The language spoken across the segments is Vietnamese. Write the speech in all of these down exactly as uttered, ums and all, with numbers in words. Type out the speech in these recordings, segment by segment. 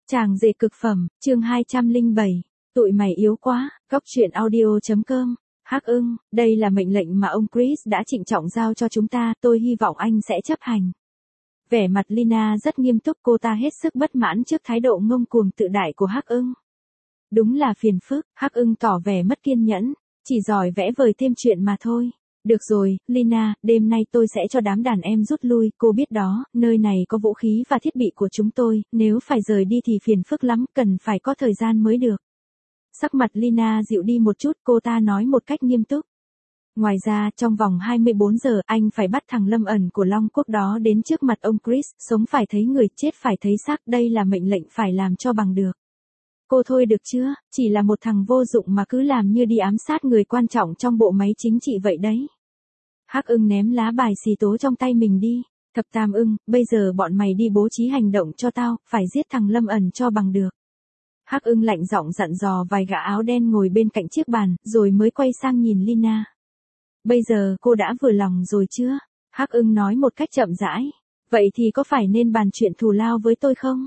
Chàng rể cực phẩm, chương hai trăm lẻ bảy. Tụi mày yếu quá, góc truyện audio.com. Hắc Ưng, đây là mệnh lệnh mà ông Chris đã trịnh trọng giao cho chúng ta, tôi hy vọng anh sẽ chấp hành. Vẻ mặt Lina rất nghiêm túc, cô ta hết sức bất mãn trước thái độ ngông cuồng tự đại của Hắc Ưng. Đúng là phiền phức, Hắc Ưng tỏ vẻ mất kiên nhẫn, chỉ giỏi vẽ vời thêm chuyện mà thôi. Được rồi, Lina, đêm nay tôi sẽ cho đám đàn em rút lui, cô biết đó, nơi này có vũ khí và thiết bị của chúng tôi, nếu phải rời đi thì phiền phức lắm, cần phải có thời gian mới được. Sắc mặt Lina dịu đi một chút, cô ta nói một cách nghiêm túc. Ngoài ra, trong vòng hai mươi bốn giờ, anh phải bắt thằng Lâm ẩn của Long Quốc đó đến trước mặt ông Chris, sống phải thấy người, chết phải thấy xác, đây là mệnh lệnh phải làm cho bằng được. Cô thôi được chưa, chỉ là một thằng vô dụng mà cứ làm như đi ám sát người quan trọng trong bộ máy chính trị vậy đấy. Hắc Ưng ném lá bài xì tố trong tay mình đi. Thập Tam Ưng, bây giờ bọn mày đi bố trí hành động cho tao, phải giết thằng Lâm ẩn cho bằng được. Hắc Ưng lạnh giọng dặn dò vài gã áo đen ngồi bên cạnh chiếc bàn, rồi mới quay sang nhìn Lina. Bây giờ cô đã vừa lòng rồi chưa? Hắc Ưng nói một cách chậm rãi. Vậy thì có phải nên bàn chuyện thù lao với tôi không?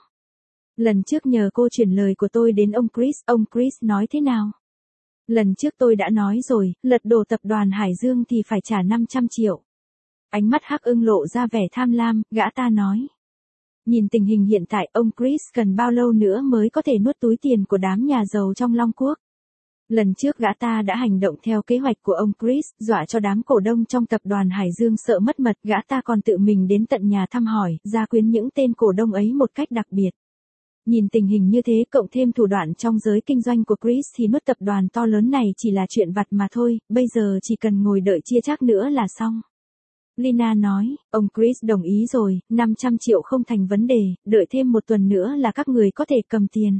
Lần trước nhờ cô chuyển lời của tôi đến ông Chris, ông Chris nói thế nào? Lần trước tôi đã nói rồi, lật đổ tập đoàn Hải Dương thì phải trả năm trăm triệu. Ánh mắt Hắc Ưng lộ ra vẻ tham lam, gã ta nói. Nhìn tình hình hiện tại, ông Chris cần bao lâu nữa mới có thể nuốt túi tiền của đám nhà giàu trong Long Quốc? Lần trước gã ta đã hành động theo kế hoạch của ông Chris, dọa cho đám cổ đông trong tập đoàn Hải Dương sợ mất mật, gã ta còn tự mình đến tận nhà thăm hỏi, gia quyến những tên cổ đông ấy một cách đặc biệt. Nhìn tình hình như thế cộng thêm thủ đoạn trong giới kinh doanh của Chris thì nuốt tập đoàn to lớn này chỉ là chuyện vặt mà thôi, bây giờ chỉ cần ngồi đợi chia chác nữa là xong. Lina nói, ông Chris đồng ý rồi, năm trăm triệu không thành vấn đề, đợi thêm một tuần nữa là các người có thể cầm tiền.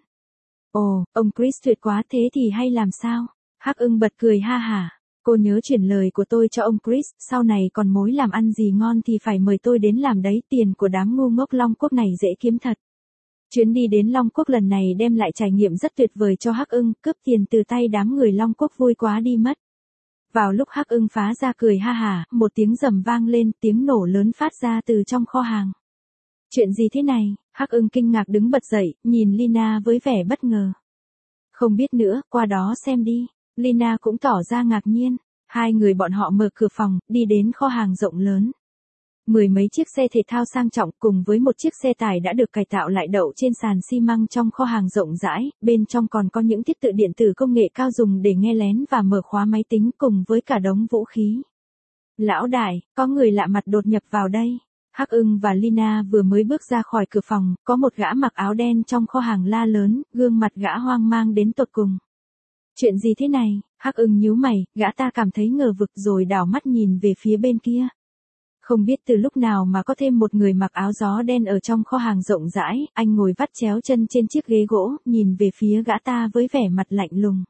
Ồ, ông Chris tuyệt quá, thế thì hay làm sao? Hắc Ưng bật cười ha hả. Cô nhớ chuyển lời của tôi cho ông Chris, sau này còn mối làm ăn gì ngon thì phải mời tôi đến làm đấy, tiền của đám ngu ngốc Long Quốc này dễ kiếm thật. Chuyến đi đến Long Quốc lần này đem lại trải nghiệm rất tuyệt vời cho Hắc Ưng, cướp tiền từ tay đám người Long Quốc vui quá đi mất. Vào lúc Hắc Ưng phá ra cười ha hả, một tiếng rầm vang lên, tiếng nổ lớn phát ra từ trong kho hàng. Chuyện gì thế này? Hắc Ưng kinh ngạc đứng bật dậy, nhìn Lina với vẻ bất ngờ. Không biết nữa, qua đó xem đi. Lina cũng tỏ ra ngạc nhiên. Hai người bọn họ mở cửa phòng, đi đến kho hàng rộng lớn. Mười mấy chiếc xe thể thao sang trọng cùng với một chiếc xe tải đã được cải tạo lại đậu trên sàn xi măng trong kho hàng rộng rãi, bên trong còn có những thiết bị điện tử công nghệ cao dùng để nghe lén và mở khóa máy tính cùng với cả đống vũ khí. Lão đại, có người lạ mặt đột nhập vào đây. Hắc Ưng và Lina vừa mới bước ra khỏi cửa phòng, có một gã mặc áo đen trong kho hàng la lớn, gương mặt gã hoang mang đến tột cùng. Chuyện gì thế này? Hắc Ưng nhíu mày, gã ta cảm thấy ngờ vực rồi đảo mắt nhìn về phía bên kia. Không biết từ lúc nào mà có thêm một người mặc áo gió đen ở trong kho hàng rộng rãi, anh ngồi vắt chéo chân trên chiếc ghế gỗ, nhìn về phía gã ta với vẻ mặt lạnh lùng.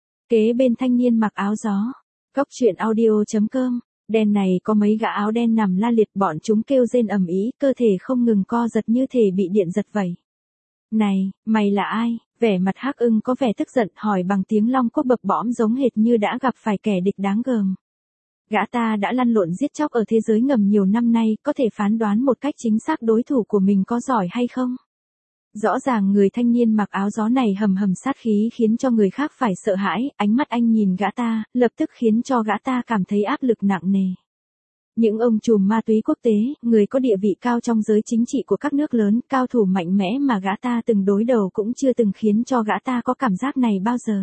Kế bên thanh niên mặc áo gió. Góc truyện audio.com. Đen này có mấy gã áo đen nằm la liệt, bọn chúng kêu rên ầm ĩ, cơ thể không ngừng co giật như thể bị điện giật vậy. Này, mày là ai? Vẻ mặt Hắc Ưng có vẻ tức giận hỏi bằng tiếng Long Quốc bập bõm giống hệt như đã gặp phải kẻ địch đáng gờm. Gã ta đã lăn lộn giết chóc ở thế giới ngầm nhiều năm nay, có thể phán đoán một cách chính xác đối thủ của mình có giỏi hay không? Rõ ràng người thanh niên mặc áo gió này hầm hầm sát khí khiến cho người khác phải sợ hãi, ánh mắt anh nhìn gã ta, lập tức khiến cho gã ta cảm thấy áp lực nặng nề. Những ông trùm ma túy quốc tế, người có địa vị cao trong giới chính trị của các nước lớn, cao thủ mạnh mẽ mà gã ta từng đối đầu cũng chưa từng khiến cho gã ta có cảm giác này bao giờ.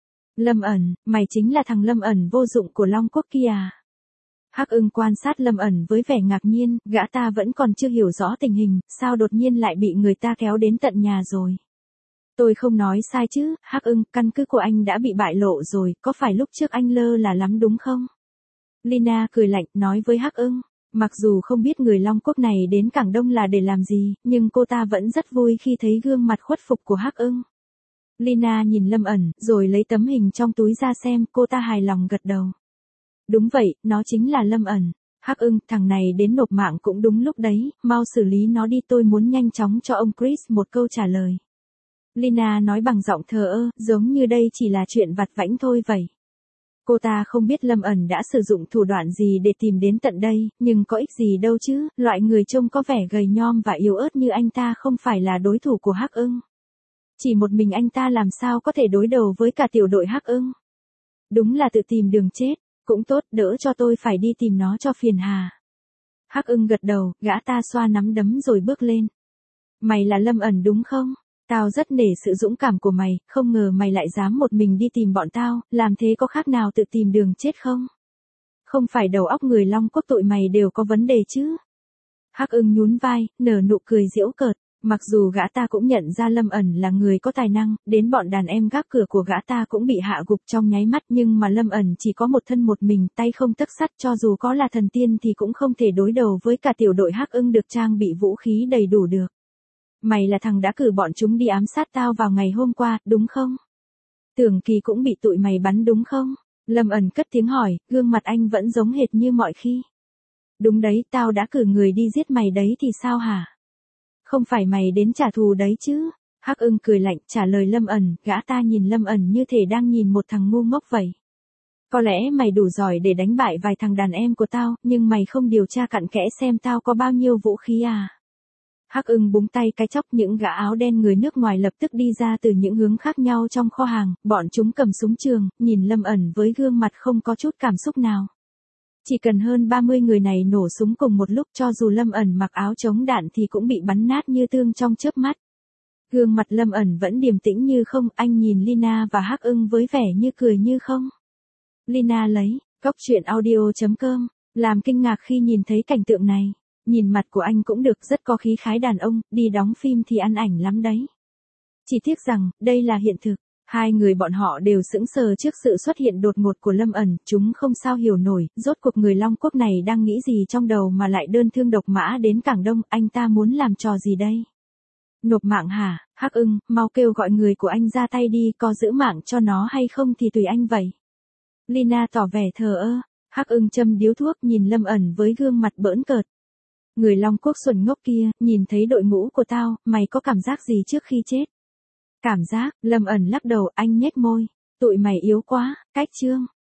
Lâm ẩn, mày chính là thằng Lâm ẩn vô dụng của Long Quốc kia à? Hắc Ưng quan sát Lâm ẩn với vẻ ngạc nhiên, gã ta vẫn còn chưa hiểu rõ tình hình, sao đột nhiên lại bị người ta kéo đến tận nhà rồi. Tôi không nói sai chứ, Hắc Ưng, căn cứ của anh đã bị bại lộ rồi, có phải lúc trước anh lơ là lắm đúng không? Lina cười lạnh, nói với Hắc Ưng, mặc dù không biết người Long Quốc này đến Cảng Đông là để làm gì, nhưng cô ta vẫn rất vui khi thấy gương mặt khuất phục của Hắc Ưng. Lina nhìn Lâm ẩn, rồi lấy tấm hình trong túi ra xem, cô ta hài lòng gật đầu. Đúng vậy, nó chính là Lâm ẩn. Hắc Ưng, thằng này đến nộp mạng cũng đúng lúc đấy, mau xử lý nó đi, tôi muốn nhanh chóng cho ông Chris một câu trả lời. Lina nói bằng giọng thờ ơ, giống như đây chỉ là chuyện vặt vãnh thôi vậy. Cô ta không biết Lâm ẩn đã sử dụng thủ đoạn gì để tìm đến tận đây, nhưng có ích gì đâu chứ, loại người trông có vẻ gầy nhom và yếu ớt như anh ta không phải là đối thủ của Hắc Ưng. Chỉ một mình anh ta làm sao có thể đối đầu với cả tiểu đội Hắc Ưng. Đúng là tự tìm đường chết, cũng tốt, đỡ cho tôi phải đi tìm nó cho phiền hà. Hắc Ưng gật đầu, gã ta xoa nắm đấm rồi bước lên. Mày là Lâm ẩn đúng không? Tao rất nể sự dũng cảm của mày, không ngờ mày lại dám một mình đi tìm bọn tao, làm thế có khác nào tự tìm đường chết không? Không phải đầu óc người Long Quốc tụi mày đều có vấn đề chứ? Hắc Ưng nhún vai, nở nụ cười giễu cợt. Mặc dù gã ta cũng nhận ra Lâm ẩn là người có tài năng, đến bọn đàn em gác cửa của gã ta cũng bị hạ gục trong nháy mắt, nhưng mà Lâm ẩn chỉ có một thân một mình, tay không tấc sắt, cho dù có là thần tiên thì cũng không thể đối đầu với cả tiểu đội Hắc Ưng được trang bị vũ khí đầy đủ được. Mày là thằng đã cử bọn chúng đi ám sát tao vào ngày hôm qua, đúng không? Tưởng Kỳ cũng bị tụi mày bắn đúng không? Lâm ẩn cất tiếng hỏi, gương mặt anh vẫn giống hệt như mọi khi. Đúng đấy, tao đã cử người đi giết mày đấy thì sao hả? Không phải mày đến trả thù đấy chứ? Hắc Ưng cười lạnh trả lời Lâm ẩn, gã ta nhìn Lâm ẩn như thể đang nhìn một thằng ngu ngốc vậy. Có lẽ mày đủ giỏi để đánh bại vài thằng đàn em của tao, nhưng mày không điều tra cặn kẽ xem tao có bao nhiêu vũ khí à? Hắc Ưng búng tay cái chốc, những gã áo đen người nước ngoài lập tức đi ra từ những hướng khác nhau trong kho hàng, bọn chúng cầm súng trường, nhìn Lâm ẩn với gương mặt không có chút cảm xúc nào. Chỉ cần hơn ba mươi người này nổ súng cùng một lúc, cho dù Lâm ẩn mặc áo chống đạn thì cũng bị bắn nát như tương trong chớp mắt. Gương mặt Lâm ẩn vẫn điềm tĩnh như không, anh nhìn Lina và Hắc Ưng với vẻ như cười như không. Lina lấy, cốc truyện audio chấm com, làm kinh ngạc khi nhìn thấy cảnh tượng này. Nhìn mặt của anh cũng được, rất có khí khái đàn ông, đi đóng phim thì ăn ảnh lắm đấy. Chỉ tiếc rằng, đây là hiện thực. Hai người bọn họ đều sững sờ trước sự xuất hiện đột ngột của Lâm ẩn, chúng không sao hiểu nổi, rốt cuộc người Long Quốc này đang nghĩ gì trong đầu mà lại đơn thương độc mã đến Cảng Đông, anh ta muốn làm trò gì đây? Nộp mạng hả? Hắc Ưng, mau kêu gọi người của anh ra tay đi, có giữ mạng cho nó hay không thì tùy anh vậy. Lina tỏ vẻ thờ ơ, Hắc Ưng châm điếu thuốc nhìn Lâm ẩn với gương mặt bỡn cợt. Người Long Quốc xuẩn ngốc kia, nhìn thấy đội ngũ của tao, mày có cảm giác gì trước khi chết? Cảm giác, Lâm ẩn lắc đầu, anh nhếch môi. Tụi mày yếu quá, cách chương.